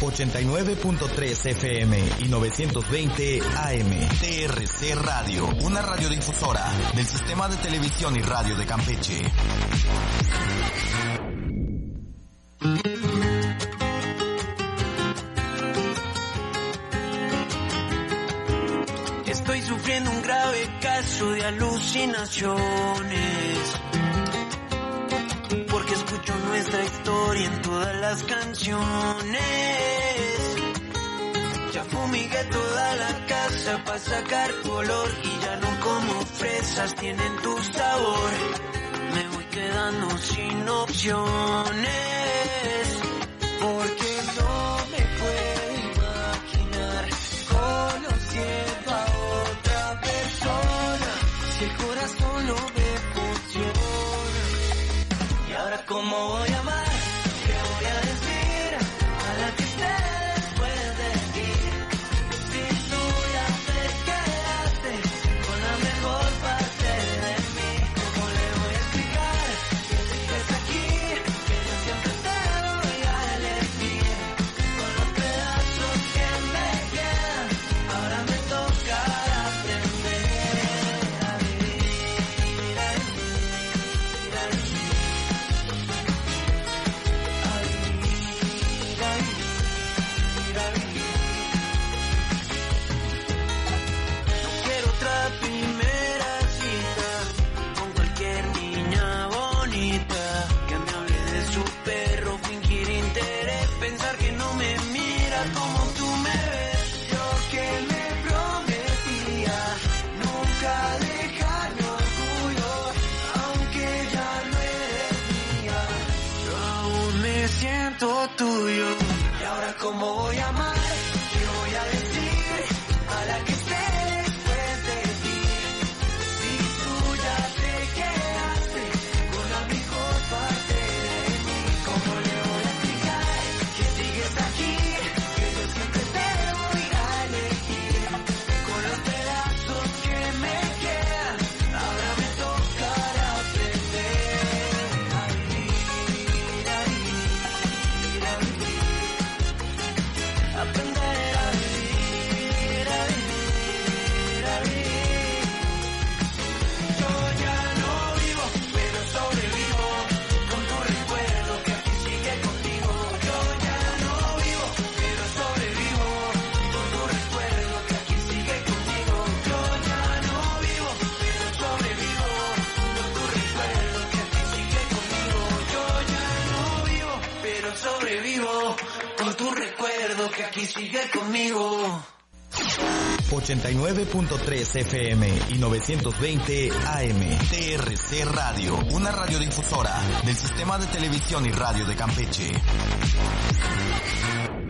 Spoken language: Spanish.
89.3 FM y 920 AM. TRC Radio, una radiodifusora del Sistema de Televisión y Radio de Campeche. Estoy sufriendo un grave caso de alucinaciones, porque escucho nuestra historia en todas las canciones. Ya fumigué toda la casa para sacar color y ya no como fresas tienen tu sabor. Me voy quedando sin opciones, porque no me puedo imaginar conociendo a otra persona, si el corazón no me funciona. Y ahora cómo voy a amar, qué voy a decir a la que esté después de ti. Si tú ya te quedaste con la mejor parte de mí, ¿cómo le voy a explicar que sigues aquí, que yo siempre te voy a elegir? Con los pedazos que me quedan, ahora me toca aprender a vivir, a vivir, a vivir. No quiero otra primera cita con cualquier niña bonita que me hable de su perro, fingir interés, pensar que no me mira como tú me ves. Yo que me prometía nunca dejar mi orgullo, aunque ya no eres mía, yo aún me siento tuyo. Y ahora cómo voy a amar, qué voy a decir a la que esté después de ti. Si tú ya te quedaste con la mejor parte de mí, ¿cómo le voy a explicar que sigues aquí, que yo siempre te voy a elegir? Con los pedazos que me quedan, ahora me tocará aprender a vivir, a vivir, a vivir. Aprender a vivir, a vivir, a vivir. Yo ya no vivo, pero sobrevivo con tu recuerdo que aquí sigue contigo. Yo ya no vivo, pero sobrevivo con tu recuerdo que aquí sigue contigo. Yo ya no vivo, pero sobrevivo con tu recuerdo que aquí sigue conmigo. Yo ya no vivo, pero sobrevivo con tu recuerdo que aquí sigue conmigo. 89.3 FM y 920 AM. TRC Radio, una radiodifusora del Sistema de Televisión y Radio de Campeche.